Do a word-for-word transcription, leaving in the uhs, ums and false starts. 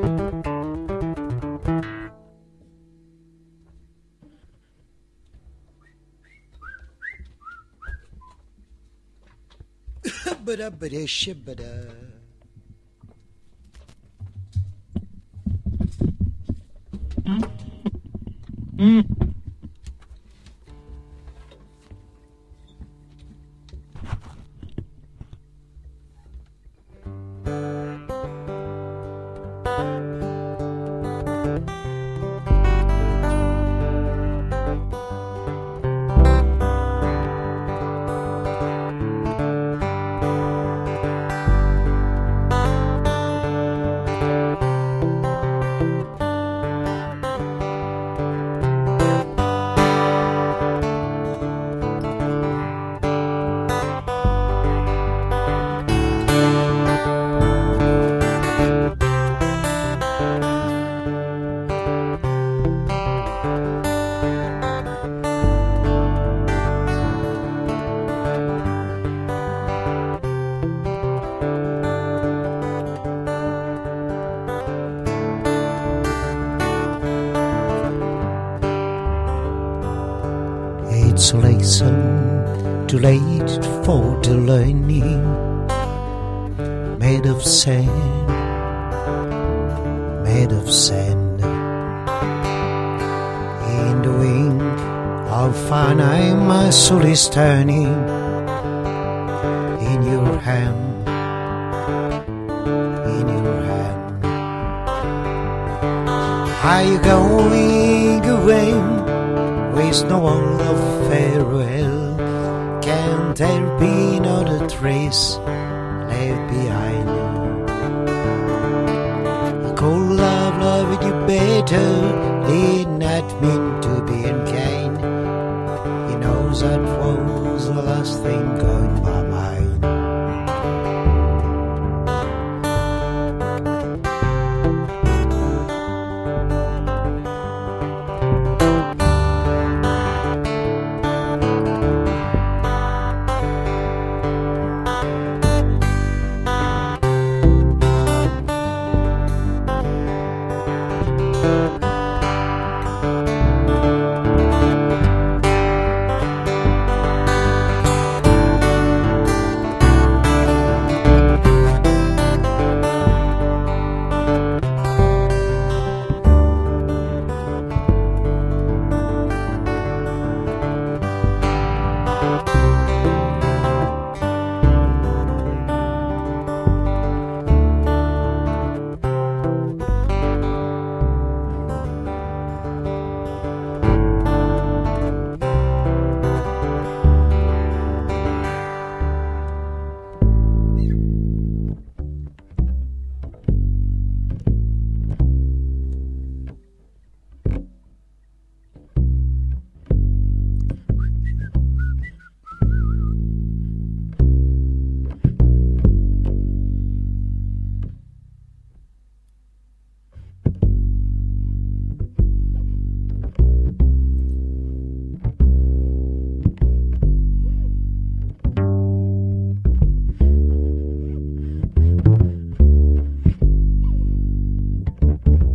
Bada bada shibada. Mm. It's a lesson too late for the learning, made of sand, made of sand. In the wing of finite, my soul is turning in your hand, in your hand. Are you going away? With no word of farewell, can there be another trace left behind? A cold love, loving you better, did not mean to